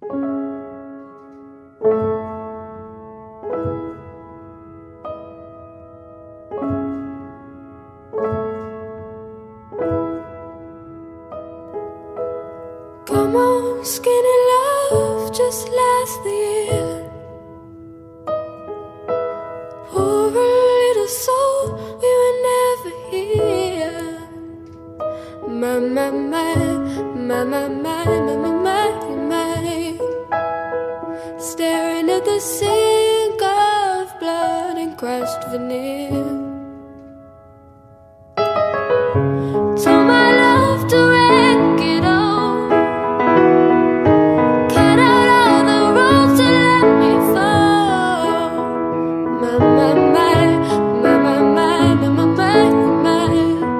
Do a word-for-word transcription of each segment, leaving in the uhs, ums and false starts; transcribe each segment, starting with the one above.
Come on, skinny love, just last the year. Poor little soul, we were never here. My, my, my, my, my, my, my, my, my, my. Staring at the sink of blood and crushed veneer. Told my love to wreck it all. Cut out all the rules to let me fall. My, my, my, my, my, my, my, my, my, my.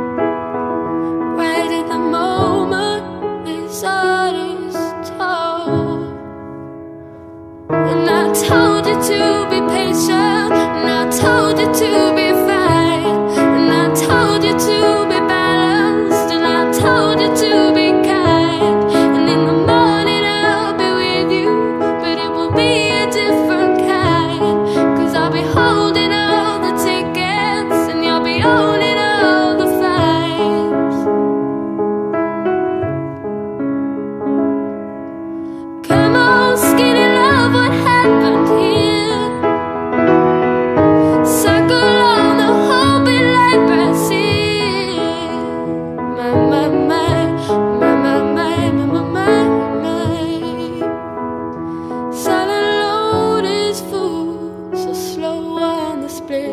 Right at the moment his heart is told. And I told you to be patient, and I told you to be fine, and I told you to be balanced, and I told you to be kind. And in the morning I'll be with you, but it will be a different kind. Cause I'll be holding all the tickets, and you'll be owning all the flights. Come on, skinny love, what happened here? Circle on the whole bit like Brazil. My, my, my, my, my, my, my, my, my. Silent load is full, so slow on the split.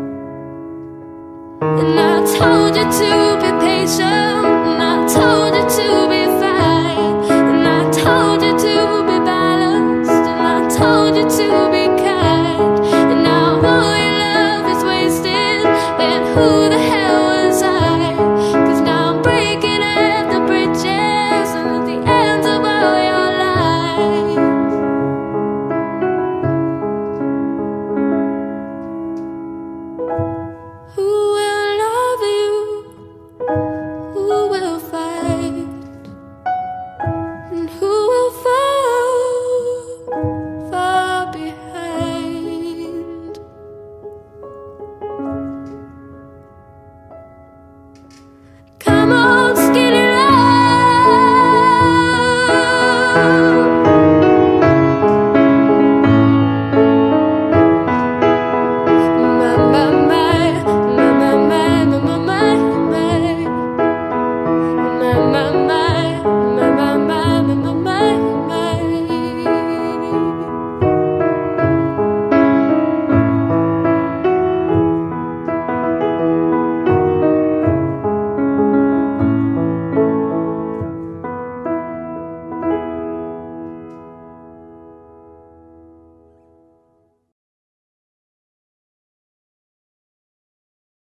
And I told you to be patient, and I told you to be fine, and I told you to be balanced, and I told you to be kind. And now all your love is wasted, and who the hell was I? Cause now I'm breaking at the bridges and at the ends of all your lies. Who will love you? Who will fight? And who will fall far behind? Come on, skinny love.